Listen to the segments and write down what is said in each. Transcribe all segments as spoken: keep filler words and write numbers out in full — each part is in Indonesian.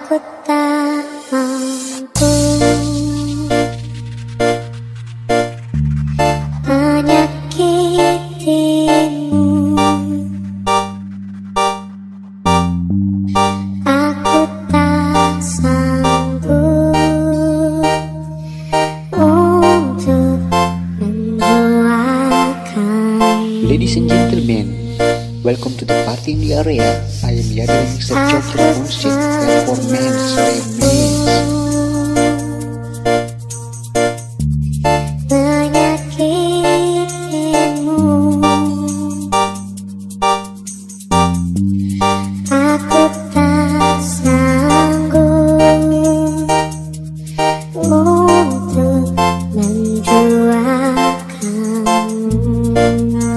Aku tak mampu menyakitimu. Aku tak sanggup untuk menduakan. Ladies and gentlemen, welcome to the party in the area. I am Yadin Mixer Chocolate Bullshit Performance Remix. Menyakitimu, aku tak sanggup untuk menduakanmu.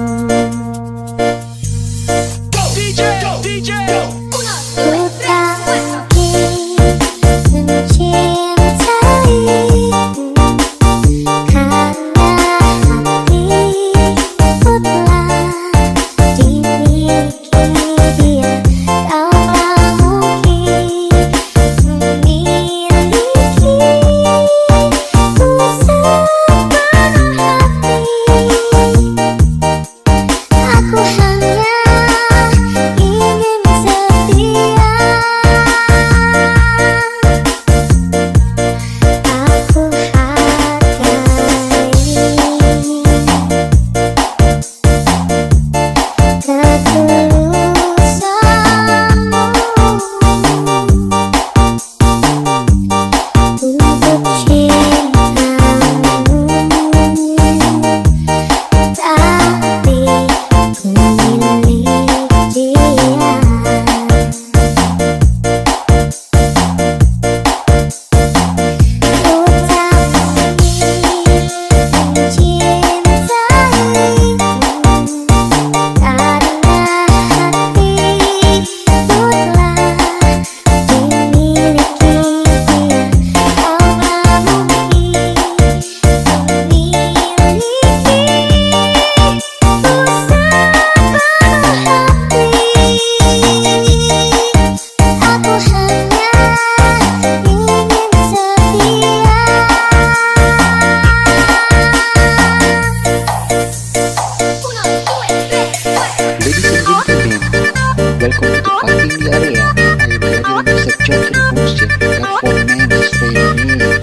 Welcome to the party in the area. I am Yadin Mixer Chocolate Bullshit Performance Remix.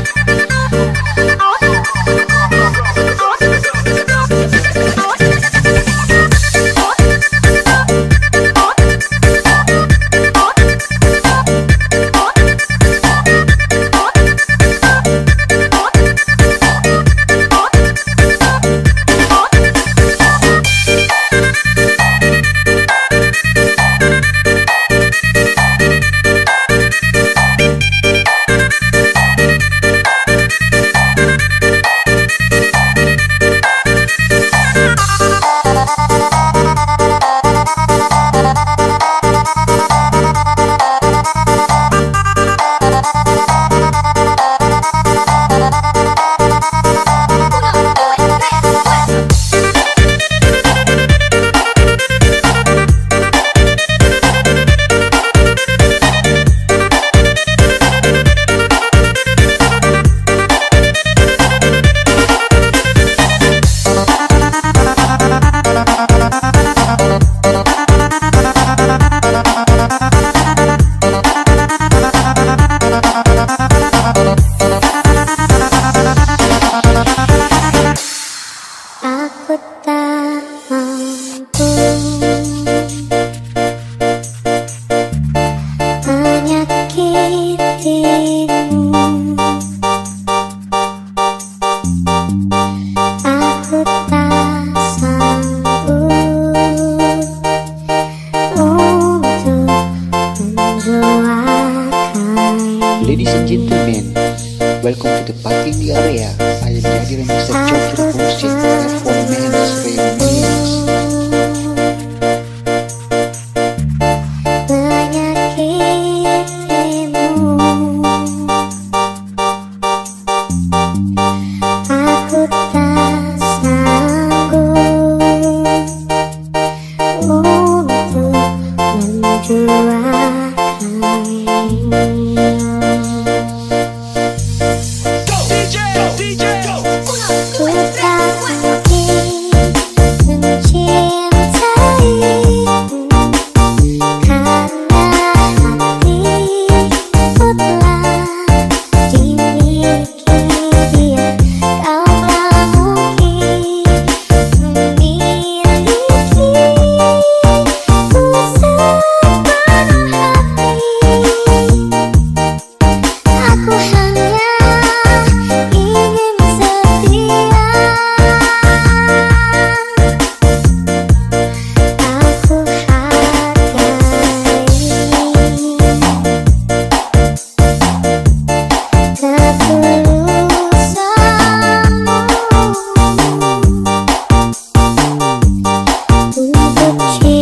Aku tak mampu menyakitimu. Aku tak sanggup untuk menduakan. Ladies and gentlemen, welcome to the party in the area. I am Yadin Mixer Chocolate Bullshit Performance Remix. Menyakitimu, aku tak sanggup untuk menduakan. Cinta